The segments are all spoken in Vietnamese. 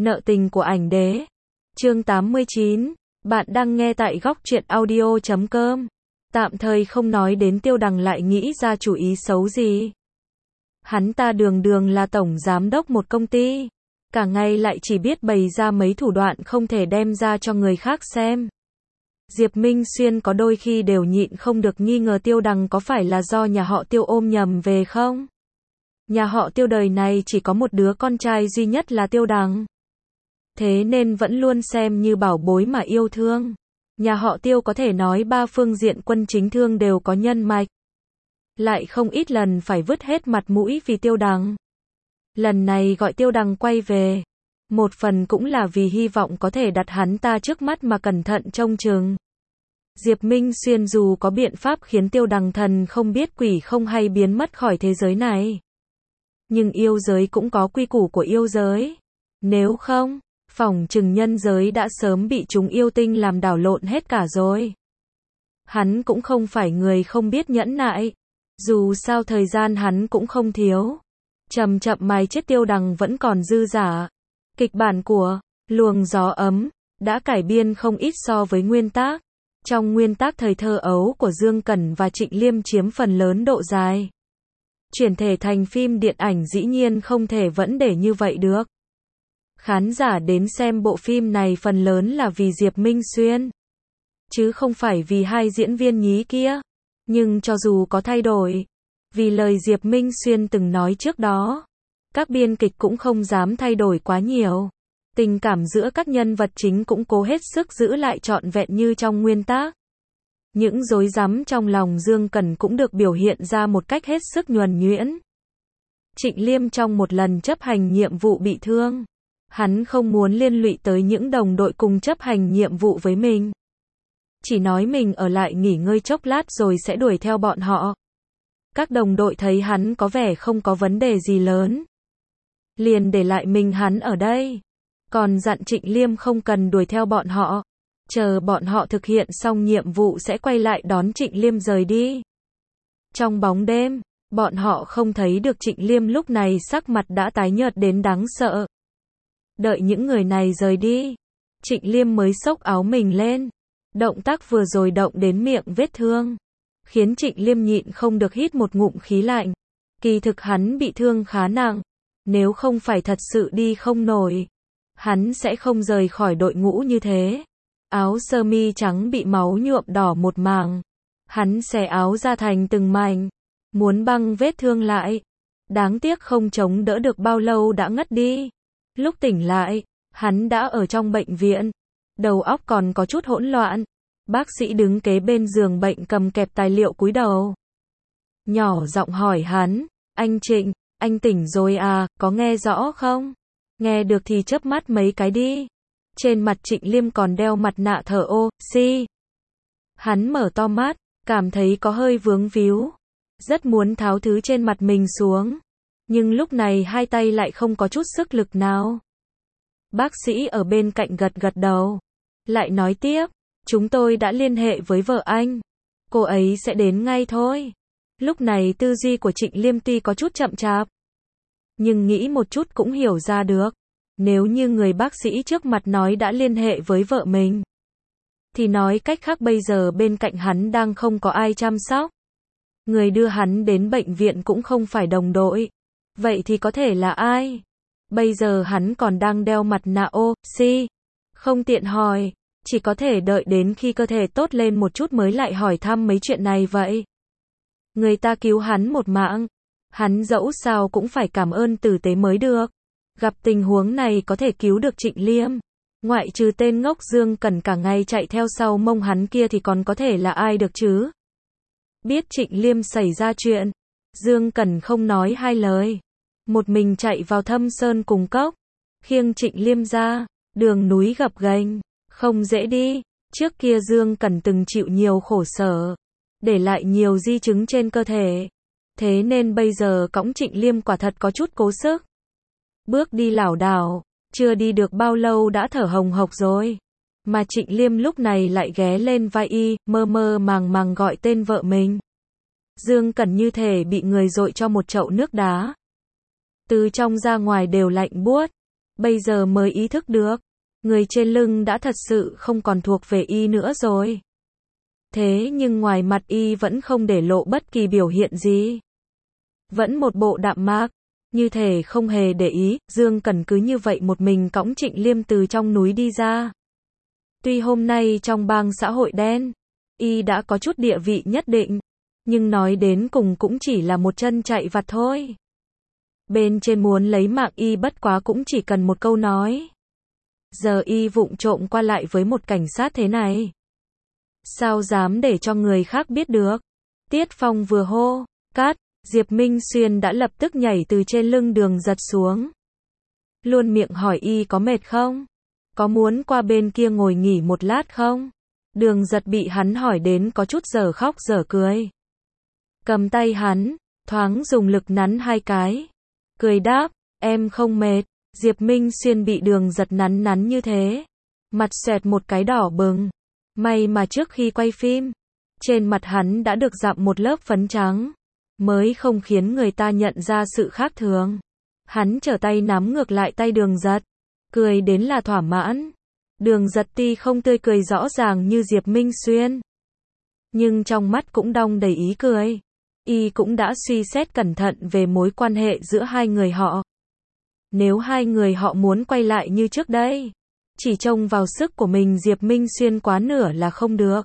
Nợ tình của ảnh đế. Chương 89. Bạn đang nghe tại góc truyện audio.com. Tạm thời không nói đến Tiêu Đằng lại nghĩ ra chủ ý xấu gì. Hắn ta đường đường là tổng giám đốc một công ty. Cả ngày lại chỉ biết bày ra mấy thủ đoạn không thể đem ra cho người khác xem. Diệp Minh Xuyên có đôi khi đều nhịn không được nghi ngờ Tiêu Đằng có phải là do nhà họ Tiêu ôm nhầm về không? Nhà họ Tiêu đời này chỉ có một đứa con trai duy nhất là Tiêu Đằng. Thế nên vẫn luôn xem như bảo bối mà yêu thương. Nhà họ Tiêu có thể nói ba phương diện quân chính thương đều có nhân mạch. Lại không ít lần phải vứt hết mặt mũi vì Tiêu Đằng. Lần này gọi Tiêu Đằng quay về. Một phần cũng là vì hy vọng có thể đặt hắn ta trước mắt mà cẩn thận trông chừng. Diệp Minh Xuyên dù có biện pháp khiến Tiêu Đằng thần không biết quỷ không hay biến mất khỏi thế giới này. Nhưng yêu giới cũng có quy củ của yêu giới. Nếu không, phỏng chừng nhân giới đã sớm bị chúng yêu tinh làm đảo lộn hết cả rồi. Hắn cũng không phải người không biết nhẫn nại. Dù sao thời gian hắn cũng không thiếu. Chậm chậm mài chết Tiêu Đằng vẫn còn dư dả. Kịch bản của Luồng Gió Ấm đã cải biên không ít so với nguyên tác. Trong nguyên tác thời thơ ấu của Dương Cẩn và Trịnh Liêm chiếm phần lớn độ dài. Chuyển thể thành phim điện ảnh dĩ nhiên không thể vẫn để như vậy được. Khán giả đến xem bộ phim này phần lớn là vì Diệp Minh Xuyên, chứ không phải vì hai diễn viên nhí kia. Nhưng cho dù có thay đổi, vì lời Diệp Minh Xuyên từng nói trước đó, các biên kịch cũng không dám thay đổi quá nhiều. Tình cảm giữa các nhân vật chính cũng cố hết sức giữ lại trọn vẹn như trong nguyên tác. Những rối rắm trong lòng Dương Cẩn cũng được biểu hiện ra một cách hết sức nhuần nhuyễn. Trịnh Liêm trong một lần chấp hành nhiệm vụ bị thương. Hắn không muốn liên lụy tới những đồng đội cùng chấp hành nhiệm vụ với mình. Chỉ nói mình ở lại nghỉ ngơi chốc lát rồi sẽ đuổi theo bọn họ. Các đồng đội thấy hắn có vẻ không có vấn đề gì lớn, liền để lại mình hắn ở đây. Còn dặn Trịnh Liêm không cần đuổi theo bọn họ. Chờ bọn họ thực hiện xong nhiệm vụ sẽ quay lại đón Trịnh Liêm rời đi. Trong bóng đêm, bọn họ không thấy được Trịnh Liêm lúc này sắc mặt đã tái nhợt đến đáng sợ. Đợi những người này rời đi, Trịnh Liêm mới xốc áo mình lên. Động tác vừa rồi động đến miệng vết thương, khiến Trịnh Liêm nhịn không được hít một ngụm khí lạnh. Kỳ thực hắn bị thương khá nặng. Nếu không phải thật sự đi không nổi, hắn sẽ không rời khỏi đội ngũ như thế. Áo sơ mi trắng bị máu nhuộm đỏ một mảng. Hắn xẻ áo ra thành từng mảnh, muốn băng vết thương lại. Đáng tiếc không chống đỡ được bao lâu đã ngất đi. Lúc tỉnh lại, hắn đã ở trong bệnh viện. Đầu óc còn có chút hỗn loạn. Bác sĩ đứng kế bên giường bệnh cầm kẹp tài liệu cúi đầu. Nhỏ giọng hỏi hắn, anh Trịnh, anh tỉnh rồi à, có nghe rõ không? Nghe được thì chớp mắt mấy cái đi. Trên mặt Trịnh Liêm còn đeo mặt nạ thở oxy. Hắn mở to mắt, cảm thấy có hơi vướng víu. Rất muốn tháo thứ trên mặt mình xuống. Nhưng lúc này hai tay lại không có chút sức lực nào. Bác sĩ ở bên cạnh gật gật đầu. Lại nói tiếp, chúng tôi đã liên hệ với vợ anh. Cô ấy sẽ đến ngay thôi. Lúc này tư duy của Trịnh Liêm tuy có chút chậm chạp, nhưng nghĩ một chút cũng hiểu ra được. Nếu như người bác sĩ trước mặt nói đã liên hệ với vợ mình, thì nói cách khác bây giờ bên cạnh hắn đang không có ai chăm sóc. Người đưa hắn đến bệnh viện cũng không phải đồng đội. Vậy thì có thể là ai? Bây giờ hắn còn đang đeo mặt nạ oxy. Không tiện hỏi, chỉ có thể đợi đến khi cơ thể tốt lên một chút mới lại hỏi thăm mấy chuyện này vậy. Người ta cứu hắn một mạng, hắn dẫu sao cũng phải cảm ơn tử tế mới được. Gặp tình huống này có thể cứu được Trịnh Liêm, ngoại trừ tên ngốc Dương Cẩn cả ngày chạy theo sau mông hắn kia thì còn có thể là ai được chứ? Biết Trịnh Liêm xảy ra chuyện, Dương Cẩn không nói hai lời, một mình chạy vào Thâm Sơn cùng cốc, khiêng Trịnh Liêm ra. Đường núi gập ghềnh, không dễ đi. Trước kia Dương Cẩn từng chịu nhiều khổ sở, để lại nhiều di chứng trên cơ thể. Thế nên bây giờ cõng Trịnh Liêm quả thật có chút cố sức. Bước đi lảo đảo, chưa đi được bao lâu đã thở hồng hộc rồi. Mà Trịnh Liêm lúc này lại ghé lên vai y, mơ mơ màng màng gọi tên vợ mình. Dương Cẩn như thể bị người dội cho một chậu nước đá. Từ trong ra ngoài đều lạnh buốt. Bây giờ mới ý thức được, người trên lưng đã thật sự không còn thuộc về y nữa rồi. Thế nhưng ngoài mặt y vẫn không để lộ bất kỳ biểu hiện gì. Vẫn một bộ đạm mạc, như thể không hề để ý, Dương Cẩn cứ như vậy một mình cõng Trịnh Liêm từ trong núi đi ra. Tuy hôm nay trong bang xã hội đen, y đã có chút địa vị nhất định, nhưng nói đến cùng cũng chỉ là một chân chạy vặt thôi. Bên trên muốn lấy mạng y bất quá cũng chỉ cần một câu nói. Giờ y vụng trộm qua lại với một cảnh sát thế này, sao dám để cho người khác biết được. Tiết Phong vừa hô, cát, Diệp Minh Xuyên đã lập tức nhảy từ trên lưng Đường Giật xuống. Luôn miệng hỏi y có mệt không? Có muốn qua bên kia ngồi nghỉ một lát không? Đường Giật bị hắn hỏi đến có chút dở khóc dở cười. Cầm tay hắn, thoáng dùng lực nắn hai cái. Cười đáp, em không mệt. Diệp Minh Xuyên bị Đường Giật nắn như thế, mặt xoẹt một cái đỏ bừng. May mà trước khi quay phim, trên mặt hắn đã được dặm một lớp phấn trắng, mới không khiến người ta nhận ra sự khác thường. Hắn trở tay nắm ngược lại tay Đường Giật, cười đến là thỏa mãn. Đường Giật tuy không tươi cười rõ ràng như Diệp Minh Xuyên, nhưng trong mắt cũng đong đầy ý cười. Y cũng đã suy xét cẩn thận về mối quan hệ giữa hai người họ. Nếu hai người họ muốn quay lại như trước đây, chỉ trông vào sức của mình Diệp Minh Xuyên quá nửa là không được.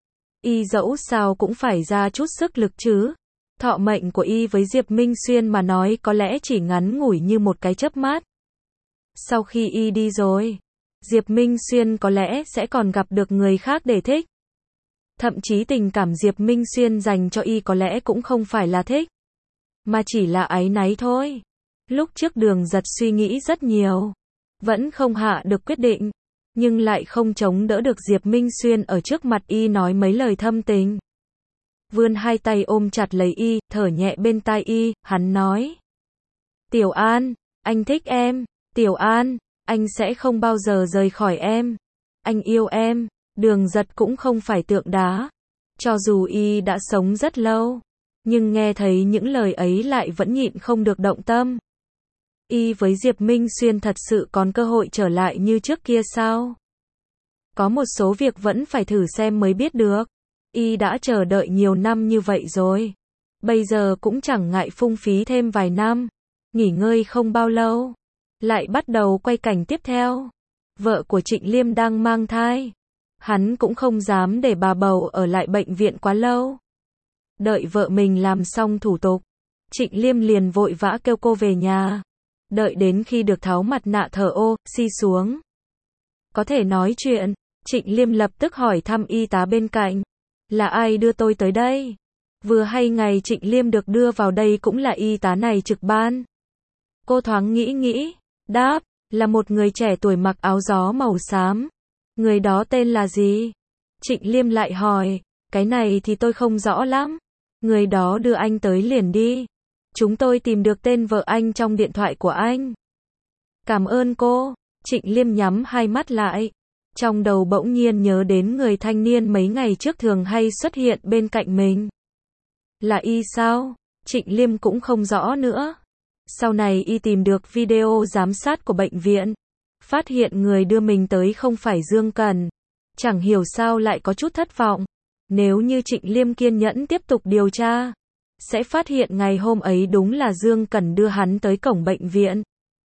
Y dẫu sao cũng phải ra chút sức lực chứ. Thọ mệnh của y với Diệp Minh Xuyên mà nói có lẽ chỉ ngắn ngủi như một cái chớp mắt. Sau khi y đi rồi, Diệp Minh Xuyên có lẽ sẽ còn gặp được người khác để thích. Thậm chí tình cảm Diệp Minh Xuyên dành cho y có lẽ cũng không phải là thích, mà chỉ là áy náy thôi. Lúc trước Đường Giật suy nghĩ rất nhiều, vẫn không hạ được quyết định, nhưng lại không chống đỡ được Diệp Minh Xuyên ở trước mặt y nói mấy lời thâm tình. Vươn hai tay ôm chặt lấy y, thở nhẹ bên tai y, hắn nói. Tiểu An, anh thích em. Tiểu An, anh sẽ không bao giờ rời khỏi em. Anh yêu em. Đường Giật cũng không phải tượng đá. Cho dù y đã sống rất lâu, nhưng nghe thấy những lời ấy lại vẫn nhịn không được động tâm. Y với Diệp Minh Xuyên thật sự còn cơ hội trở lại như trước kia sao? Có một số việc vẫn phải thử xem mới biết được. Y đã chờ đợi nhiều năm như vậy rồi. Bây giờ cũng chẳng ngại phung phí thêm vài năm. Nghỉ ngơi không bao lâu, lại bắt đầu quay cảnh tiếp theo. Vợ của Trịnh Liêm đang mang thai. Hắn cũng không dám để bà bầu ở lại bệnh viện quá lâu. Đợi vợ mình làm xong thủ tục, Trịnh Liêm liền vội vã kêu cô về nhà. Đợi đến khi được tháo mặt nạ thở oxy xuống, có thể nói chuyện, Trịnh Liêm lập tức hỏi thăm y tá bên cạnh. Là ai đưa tôi tới đây? Vừa hay ngày Trịnh Liêm được đưa vào đây cũng là y tá này trực ban. Cô thoáng nghĩ, đáp, là một người trẻ tuổi mặc áo gió màu xám. Người đó tên là gì? Trịnh Liêm lại hỏi, cái này thì tôi không rõ lắm. Người đó đưa anh tới liền đi. Chúng tôi tìm được tên vợ anh trong điện thoại của anh. Cảm ơn cô. Trịnh Liêm nhắm hai mắt lại. Trong đầu bỗng nhiên nhớ đến người thanh niên mấy ngày trước thường hay xuất hiện bên cạnh mình. Là y sao? Trịnh Liêm cũng không rõ nữa. Sau này y tìm được video giám sát của bệnh viện, phát hiện người đưa mình tới không phải Dương Cẩn. Chẳng hiểu sao lại có chút thất vọng. Nếu như Trịnh Liêm kiên nhẫn tiếp tục điều tra, sẽ phát hiện ngày hôm ấy đúng là Dương Cẩn đưa hắn tới cổng bệnh viện.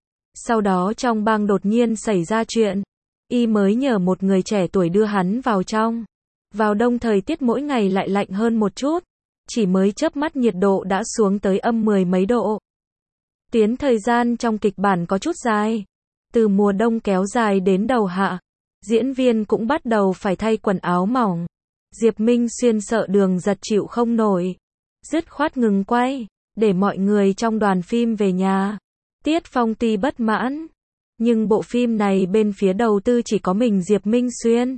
Sau đó trong bang đột nhiên xảy ra chuyện, y mới nhờ một người trẻ tuổi đưa hắn vào trong. Vào đông thời tiết mỗi ngày lại lạnh hơn một chút, chỉ mới chớp mắt nhiệt độ đã xuống tới âm 10 mấy độ. Tuyến thời gian trong kịch bản có chút dài, từ mùa đông kéo dài đến đầu hạ, diễn viên cũng bắt đầu phải thay quần áo mỏng. Diệp Minh Xuyên sợ Đường Giật chịu không nổi, dứt khoát ngừng quay, để mọi người trong đoàn phim về nhà. Tiết Phong tuy bất mãn, nhưng bộ phim này bên phía đầu tư chỉ có mình Diệp Minh Xuyên.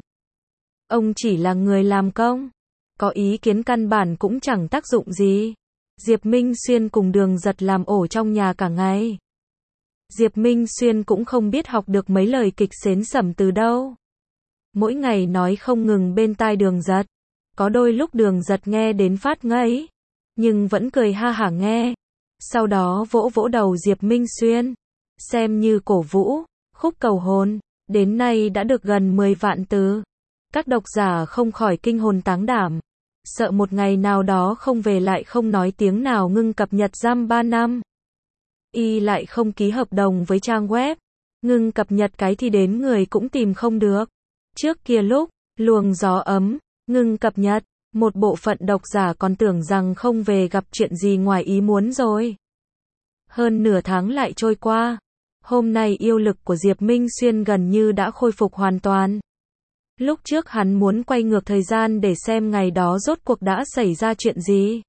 Ông chỉ là người làm công, có ý kiến căn bản cũng chẳng tác dụng gì. Diệp Minh Xuyên cùng Đường Giật làm ổ trong nhà cả ngày. Diệp Minh Xuyên cũng không biết học được mấy lời kịch xến xẩm từ đâu. Mỗi ngày nói không ngừng bên tai Đường Giật. Có đôi lúc Đường Giật nghe đến phát ngấy, nhưng vẫn cười ha hả nghe. Sau đó vỗ vỗ đầu Diệp Minh Xuyên. xem như cổ vũ, khúc cầu hôn, đến nay đã được gần 10 vạn từ. Các độc giả không khỏi kinh hồn táng đảm, sợ một ngày nào đó không về lại không nói tiếng nào ngưng cập nhật giam 3 năm. Y lại không ký hợp đồng với trang web, ngưng cập nhật cái thì đến người cũng tìm không được. Trước kia lúc, luồng gió ấm, ngưng cập nhật, một bộ phận độc giả còn tưởng rằng không về gặp chuyện gì ngoài ý muốn rồi. Hơn nửa tháng lại trôi qua, hôm nay yêu lực của Diệp Minh Xuyên gần như đã khôi phục hoàn toàn. Lúc trước hắn muốn quay ngược thời gian để xem ngày đó rốt cuộc đã xảy ra chuyện gì.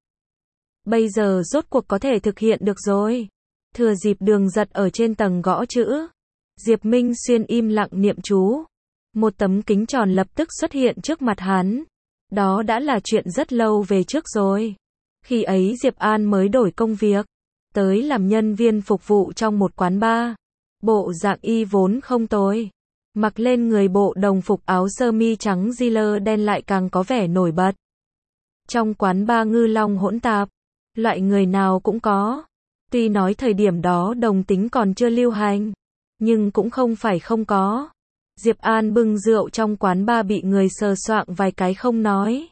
Bây giờ rốt cuộc có thể thực hiện được rồi. Thừa dịp Đường Giật ở trên tầng gõ chữ, Diệp Minh Xuyên im lặng niệm chú. Một tấm kính tròn lập tức xuất hiện trước mặt hắn. Đó đã là chuyện rất lâu về trước rồi. Khi ấy Diệp An mới đổi công việc, tới làm nhân viên phục vụ trong một quán bar. Bộ dạng y vốn không tồi, mặc lên người bộ đồng phục áo sơ mi trắng jean đen lại càng có vẻ nổi bật. Trong quán bar ngư long hỗn tạp, loại người nào cũng có. Tuy nói thời điểm đó đồng tính còn chưa lưu hành, nhưng cũng không phải không có. Diệp An bưng rượu trong quán bar bị người sờ soạng vài cái không nói.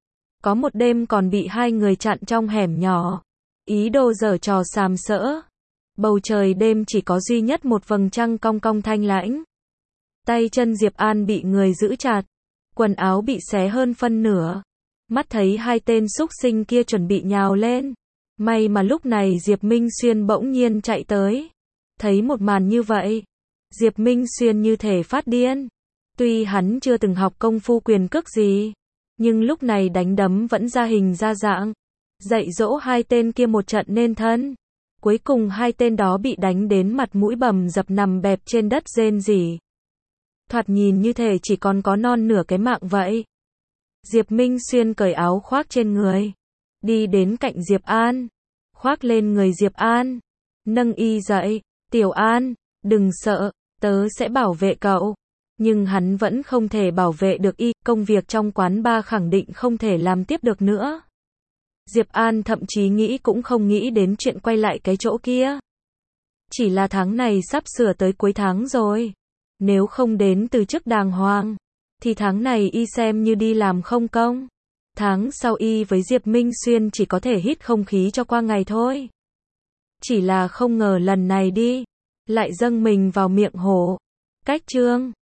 Có một đêm còn bị hai người chặn trong hẻm nhỏ, ý đồ giở trò sàm sỡ. Bầu trời đêm chỉ có duy nhất một vầng trăng cong cong thanh lãnh. Tay chân Diệp An bị người giữ chặt, quần áo bị xé hơn phân nửa. Mắt thấy hai tên xúc sinh kia chuẩn bị nhào lên. May mà lúc này Diệp Minh Xuyên bỗng nhiên chạy tới. Thấy một màn như vậy, Diệp Minh Xuyên như thể phát điên. Tuy hắn chưa từng học công phu quyền cước gì, nhưng lúc này đánh đấm vẫn ra hình ra dạng. Dạy dỗ hai tên kia một trận nên thân. Cuối cùng hai tên đó bị đánh đến mặt mũi bầm dập nằm bẹp trên đất rên rỉ. Thoạt nhìn như thể chỉ còn có non nửa cái mạng vậy. Diệp Minh Xuyên cởi áo khoác trên người, đi đến cạnh Diệp An, khoác lên người Diệp An, nâng y dậy. Tiểu An, đừng sợ, tớ sẽ bảo vệ cậu. Nhưng hắn vẫn không thể bảo vệ được y, công việc trong quán bar khẳng định không thể làm tiếp được nữa. Diệp An thậm chí nghĩ cũng không nghĩ đến chuyện quay lại cái chỗ kia. Chỉ là tháng này sắp sửa tới cuối tháng rồi. Nếu không đến từ chức đàng hoàng, thì tháng này y xem như đi làm không công. Tháng sau y với Diệp Minh Xuyên chỉ có thể hít không khí cho qua ngày thôi. Chỉ là không ngờ lần này đi, lại dâng mình vào miệng hổ. Cách chương